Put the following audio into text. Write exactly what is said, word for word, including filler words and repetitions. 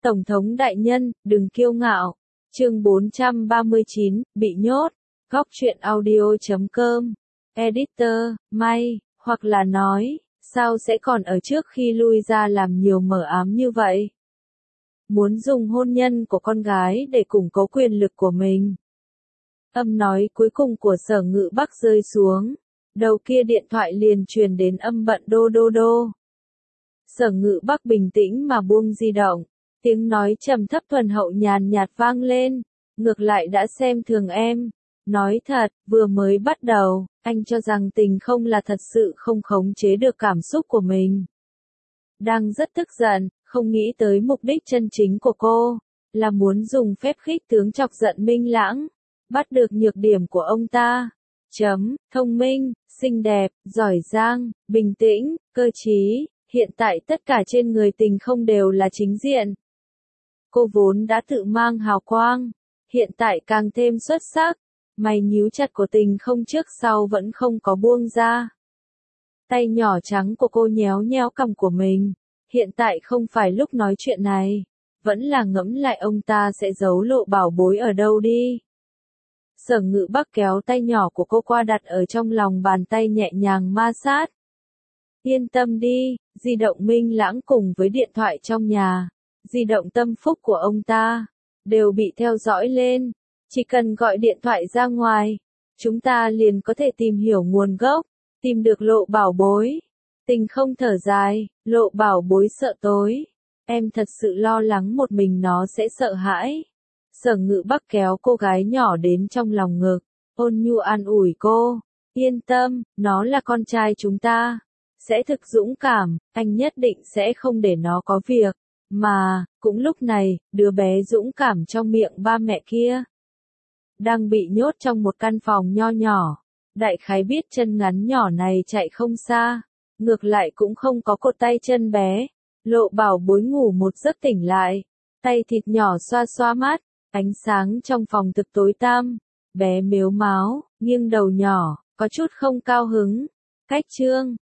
Tổng thống đại nhân, đừng kiêu ngạo. Chương bốn trăm ba mươi chín, bị nhốt. Góc truyện audio chấm com. Editor, May, hoặc là nói, sao sẽ còn ở trước khi lui ra làm nhiều mờ ám như vậy? Muốn dùng hôn nhân của con gái để củng cố quyền lực của mình. Âm nói cuối cùng của Sở Ngự Bắc rơi xuống. Đầu kia điện thoại liền truyền đến âm bận đô đô đô. Sở Ngự Bắc bình tĩnh mà buông di động. Tiếng nói trầm thấp thuần hậu nhàn nhạt vang lên. Ngược lại đã xem thường em. Nói thật, vừa mới bắt đầu, anh cho rằng tình không là thật sự không khống chế được cảm xúc của mình. Đang rất tức giận, không nghĩ tới mục đích chân chính của cô, là muốn dùng phép khích tướng chọc giận Minh Lãng, bắt được nhược điểm của ông ta. Chấm, thông minh, xinh đẹp, giỏi giang, bình tĩnh, cơ trí, hiện tại tất cả trên người tình không đều là chính diện. Cô vốn đã tự mang hào quang, hiện tại càng thêm xuất sắc, mày nhíu chặt của tình không trước sau vẫn không có buông ra. Tay nhỏ trắng của cô nhéo nhéo cằm của mình, hiện tại không phải lúc nói chuyện này, vẫn là ngẫm lại ông ta sẽ giấu lộ bảo bối ở đâu đi. Sở Ngự Bắc kéo tay nhỏ của cô qua đặt ở trong lòng bàn tay nhẹ nhàng ma sát. Yên tâm đi, di động Minh Lãng cùng với điện thoại trong nhà, di động tâm phúc của ông ta, đều bị theo dõi lên. Chỉ cần gọi điện thoại ra ngoài, chúng ta liền có thể tìm hiểu nguồn gốc, tìm được lộ bảo bối. Tình không thở dài, lộ bảo bối sợ tối. Em thật sự lo lắng một mình nó sẽ sợ hãi. Sở Ngự Bắc kéo cô gái nhỏ đến trong lòng ngực, ôn nhu an ủi cô. Yên tâm, nó là con trai chúng ta. Sẽ thực dũng cảm, anh nhất định sẽ không để nó có việc. Mà, cũng lúc này, đứa bé dũng cảm trong miệng ba mẹ kia đang bị nhốt trong một căn phòng nho nhỏ. Đại khái biết chân ngắn nhỏ này chạy không xa, ngược lại cũng không có cột tay chân bé. Lộ bảo bối ngủ một giấc tỉnh lại, tay thịt nhỏ xoa xoa mắt, ánh sáng trong phòng thực tối tăm. Bé mếu máo, nghiêng đầu nhỏ, có chút không cao hứng. Cách chương,